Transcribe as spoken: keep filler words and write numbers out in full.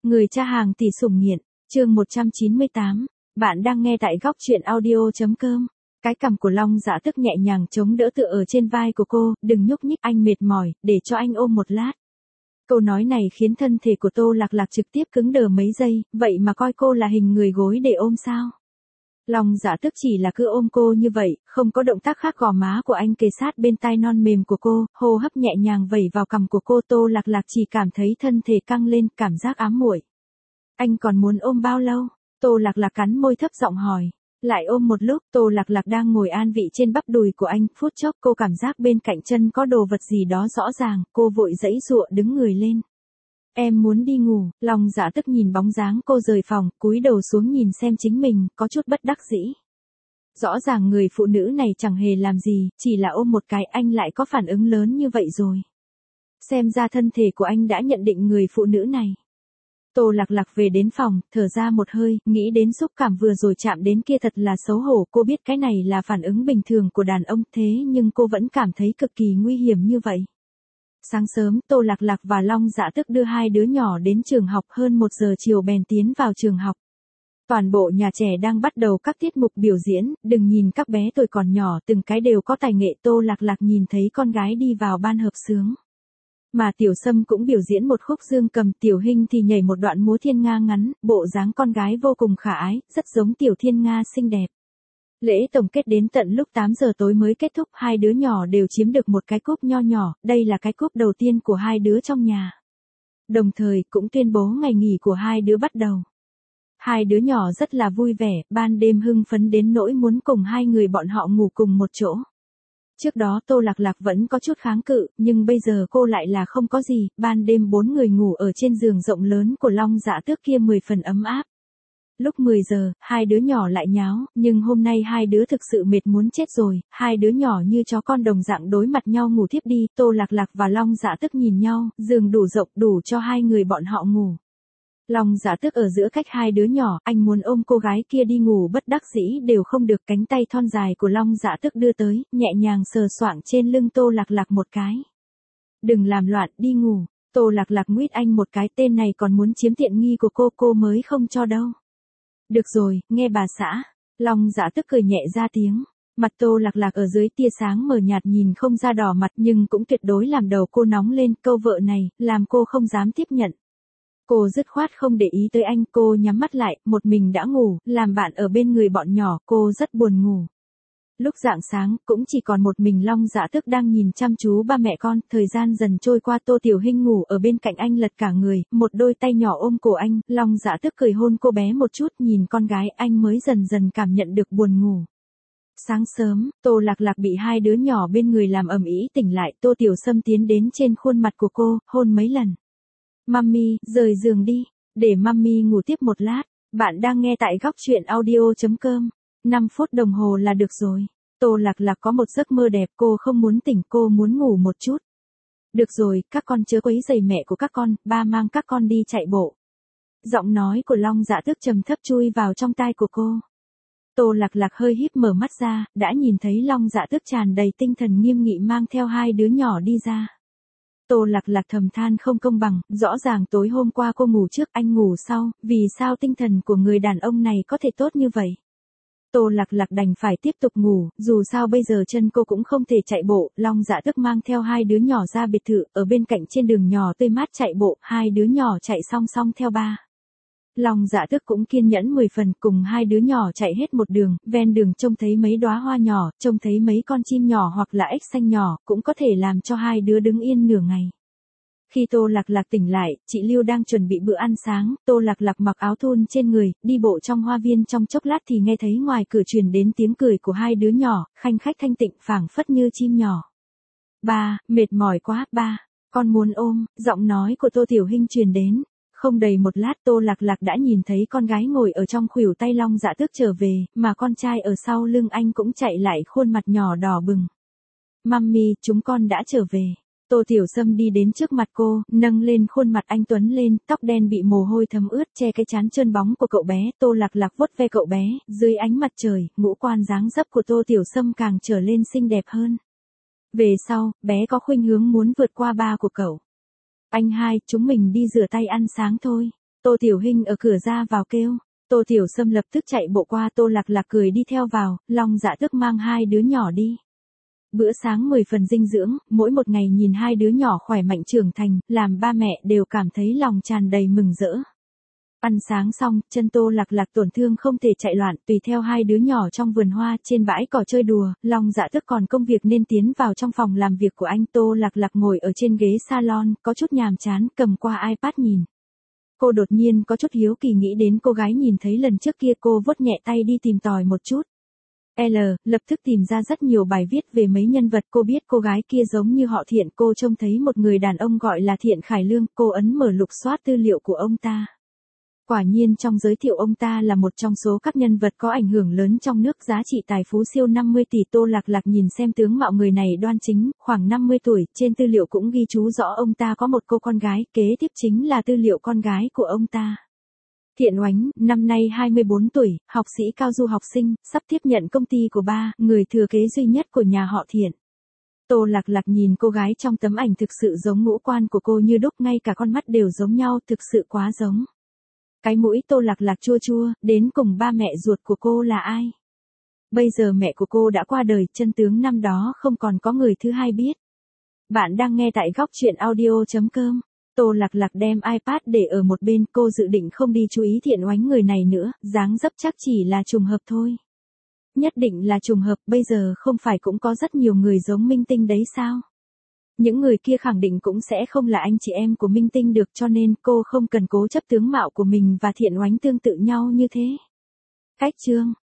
Người cha hàng tỷ sủng nghiện, chương một trăm chín mươi tám, bạn đang nghe tại góc truyện audio.com. Cái cằm của Long Dạ Tức nhẹ nhàng chống đỡ tựa ở trên vai của cô, đừng nhúc nhích, anh mệt mỏi, để cho anh ôm một lát. Câu nói này khiến thân thể của Tô Lạc Lạc trực tiếp cứng đờ mấy giây, vậy mà coi cô là hình người gối để ôm sao? Long Dạ Tức chỉ là cứ ôm cô như vậy, không có động tác khác. Gò má của anh kề sát bên tai non mềm của cô, hô hấp nhẹ nhàng vẩy vào cằm của cô. Tô Lạc Lạc chỉ cảm thấy thân thể căng lên, cảm giác ám muội. Anh còn muốn ôm bao lâu? Tô Lạc Lạc cắn môi thấp giọng hỏi. Lại ôm một lúc. Tô Lạc Lạc đang ngồi an vị trên bắp đùi của anh, phút chốc cô cảm giác bên cạnh chân có đồ vật gì đó rõ ràng, cô vội giãy giụa đứng người lên. Em muốn đi ngủ. Long Dạ Tức nhìn bóng dáng cô rời phòng, cúi đầu xuống nhìn xem chính mình, có chút bất đắc dĩ. Rõ ràng người phụ nữ này chẳng hề làm gì, chỉ là ôm một cái anh lại có phản ứng lớn như vậy rồi. Xem ra thân thể của anh đã nhận định người phụ nữ này. Tô Lạc Lạc về đến phòng, thở ra một hơi, nghĩ đến xúc cảm vừa rồi chạm đến kia thật là xấu hổ. Cô biết cái này là phản ứng bình thường của đàn ông, thế nhưng cô vẫn cảm thấy cực kỳ nguy hiểm như vậy. Sáng sớm, Tô Lạc Lạc và Long Dạ Tức đưa hai đứa nhỏ đến trường học, hơn một giờ chiều bèn tiến vào trường học. Toàn bộ nhà trẻ đang bắt đầu các tiết mục biểu diễn, đừng nhìn các bé tuổi còn nhỏ, từng cái đều có tài nghệ. Tô Lạc Lạc nhìn thấy con gái đi vào ban hợp xướng. Mà Tiểu Sâm cũng biểu diễn một khúc dương cầm, Tiểu Hinh thì nhảy một đoạn múa thiên nga ngắn, bộ dáng con gái vô cùng khả ái, rất giống Tiểu Thiên Nga xinh đẹp. Lễ tổng kết đến tận lúc tám giờ tối mới kết thúc, hai đứa nhỏ đều chiếm được một cái cúp nho nhỏ, đây là cái cúp đầu tiên của hai đứa trong nhà. Đồng thời, cũng tuyên bố ngày nghỉ của hai đứa bắt đầu. Hai đứa nhỏ rất là vui vẻ, ban đêm hưng phấn đến nỗi muốn cùng hai người bọn họ ngủ cùng một chỗ. Trước đó Tô Lạc Lạc vẫn có chút kháng cự, nhưng bây giờ cô lại là không có gì, ban đêm bốn người ngủ ở trên giường rộng lớn của Long Dạ Tước kia mười phần ấm áp. Lúc mười giờ, hai đứa nhỏ lại nháo, nhưng hôm nay hai đứa thực sự mệt muốn chết rồi, hai đứa nhỏ như chó con đồng dạng đối mặt nhau ngủ thiếp đi. Tô Lạc Lạc và Long Dạ Tức nhìn nhau, giường đủ rộng đủ cho hai người bọn họ ngủ. Long Dạ Tức ở giữa cách hai đứa nhỏ, anh muốn ôm cô gái kia đi ngủ bất đắc dĩ đều không được. Cánh tay thon dài của Long Dạ Tức đưa tới, nhẹ nhàng sờ soạng trên lưng Tô Lạc Lạc một cái. Đừng làm loạn, đi ngủ. Tô Lạc Lạc nguyết anh một cái, tên này còn muốn chiếm tiện nghi của cô, cô mới không cho đâu. Được rồi, nghe bà xã. Long Dạ Tức cười nhẹ ra tiếng. Mặt Tô Lạc Lạc ở dưới tia sáng mờ nhạt nhìn không ra đỏ mặt, nhưng cũng tuyệt đối làm đầu cô nóng lên. Câu vợ này, làm cô không dám tiếp nhận. Cô dứt khoát không để ý tới anh, cô nhắm mắt lại, một mình đã ngủ, làm bạn ở bên người bọn nhỏ, cô rất buồn ngủ. Lúc rạng sáng, cũng chỉ còn một mình Long Dạ Tức đang nhìn chăm chú ba mẹ con, thời gian dần trôi qua. Tô Tiểu Hinh ngủ ở bên cạnh anh lật cả người, một đôi tay nhỏ ôm cổ anh, Long Dạ Tức cười hôn cô bé một chút, nhìn con gái anh mới dần dần cảm nhận được buồn ngủ. Sáng sớm, Tô Lạc Lạc bị hai đứa nhỏ bên người làm ầm ĩ tỉnh lại, Tô Tiểu Sâm tiến đến trên khuôn mặt của cô, hôn mấy lần. Mummy, rời giường đi, để Mummy ngủ tiếp một lát. Bạn đang nghe tại góc truyện audio.com. năm phút đồng hồ là được rồi. Tô Lạc Lạc có một giấc mơ đẹp, cô không muốn tỉnh, cô muốn ngủ một chút. Được rồi, các con chớ quấy rầy mẹ của các con, ba mang các con đi chạy bộ. Giọng nói của Long Dạ Tức trầm thấp chui vào trong tai của cô. Tô Lạc Lạc hơi híp mở mắt ra, đã nhìn thấy Long Dạ Tức tràn đầy tinh thần nghiêm nghị mang theo hai đứa nhỏ đi ra. Tô Lạc Lạc thầm than không công bằng, rõ ràng tối hôm qua cô ngủ trước, anh ngủ sau, vì sao tinh thần của người đàn ông này có thể tốt như vậy? Tô Lạc Lạc đành phải tiếp tục ngủ, dù sao bây giờ chân cô cũng không thể chạy bộ. Long Dạ Tức mang theo hai đứa nhỏ ra biệt thự, ở bên cạnh trên đường nhỏ tươi mát chạy bộ, hai đứa nhỏ chạy song song theo ba. Long Dạ Tức cũng kiên nhẫn mười phần, cùng hai đứa nhỏ chạy hết một đường, ven đường trông thấy mấy đóa hoa nhỏ, trông thấy mấy con chim nhỏ hoặc là ếch xanh nhỏ, cũng có thể làm cho hai đứa đứng yên nửa ngày. Khi Tô Lạc Lạc tỉnh lại, chị Lưu đang chuẩn bị bữa ăn sáng, Tô Lạc Lạc mặc áo thun trên người, đi bộ trong hoa viên trong chốc lát thì nghe thấy ngoài cửa truyền đến tiếng cười của hai đứa nhỏ, khanh khách thanh tịnh phảng phất như chim nhỏ. Ba, mệt mỏi quá, ba, con muốn ôm, giọng nói của Tô Tiểu Hinh truyền đến. Không đầy một lát Tô Lạc Lạc đã nhìn thấy con gái ngồi ở trong khuỷu tay Long Dạ Tức trở về, mà con trai ở sau lưng anh cũng chạy lại, khuôn mặt nhỏ đỏ bừng. Mummy, chúng con đã trở về. Tô Tiểu Sâm đi đến trước mặt cô, nâng lên khuôn mặt anh tuấn lên, tóc đen bị mồ hôi thấm ướt che cái trán trơn bóng của cậu bé. Tô Lạc Lạc vuốt ve cậu bé, dưới ánh mặt trời, ngũ quan dáng dấp của Tô Tiểu Sâm càng trở lên xinh đẹp hơn. Về sau, bé có khuynh hướng muốn vượt qua ba của cậu. Anh hai, chúng mình đi rửa tay ăn sáng thôi. Tô Tiểu Hinh ở cửa ra vào kêu. Tô Tiểu Sâm lập tức chạy bộ qua, Tô Lạc Lạc cười đi theo vào, Long Dạ Tước mang hai đứa nhỏ đi. Bữa sáng mười phần dinh dưỡng, mỗi một ngày nhìn hai đứa nhỏ khỏe mạnh trưởng thành, làm ba mẹ đều cảm thấy lòng tràn đầy mừng rỡ. Ăn sáng xong, chân Tô Lạc Lạc tổn thương không thể chạy loạn, tùy theo hai đứa nhỏ trong vườn hoa trên bãi cỏ chơi đùa, Long Dạ Tước còn công việc nên tiến vào trong phòng làm việc của anh. Tô Lạc Lạc ngồi ở trên ghế salon, có chút nhàm chán, cầm qua iPad nhìn. Cô đột nhiên có chút hiếu kỳ nghĩ đến cô gái nhìn thấy lần trước kia, cô vuốt nhẹ tay đi tìm tòi một chút. L, lập tức tìm ra rất nhiều bài viết về mấy nhân vật, cô biết cô gái kia giống như họ Thiện, cô trông thấy một người đàn ông gọi là Thiện Khải Lương, cô ấn mở lục soát tư liệu của ông ta. Quả nhiên trong giới thiệu ông ta là một trong số các nhân vật có ảnh hưởng lớn trong nước, giá trị tài phú siêu năm mươi tỷ. Tô Lạc Lạc nhìn xem tướng mạo người này đoan chính, khoảng năm mươi tuổi, trên tư liệu cũng ghi chú rõ ông ta có một cô con gái, kế tiếp chính là tư liệu con gái của ông ta. Thiện Oánh, năm nay hai mươi bốn tuổi, học sĩ cao du học sinh, sắp tiếp nhận công ty của ba, người thừa kế duy nhất của nhà họ Thiện. Tô Lạc Lạc nhìn cô gái trong tấm ảnh thực sự giống ngũ quan của cô như đúc, ngay cả con mắt đều giống nhau, thực sự quá giống. Cái mũi Tô Lạc Lạc chua chua, đến cùng ba mẹ ruột của cô là ai? Bây giờ mẹ của cô đã qua đời, chân tướng năm đó không còn có người thứ hai biết. Bạn đang nghe tại góc truyện audio chấm com. Tô Lạc Lạc đem iPad để ở một bên, cô dự định không đi chú ý Thiện Oánh người này nữa, dáng dấp chắc chỉ là trùng hợp thôi. Nhất định là trùng hợp, bây giờ không phải cũng có rất nhiều người giống Minh Tinh đấy sao? Những người kia khẳng định cũng sẽ không là anh chị em của Minh Tinh được, cho nên cô không cần cố chấp tướng mạo của mình và Thiện Oánh tương tự nhau như thế. Cách chương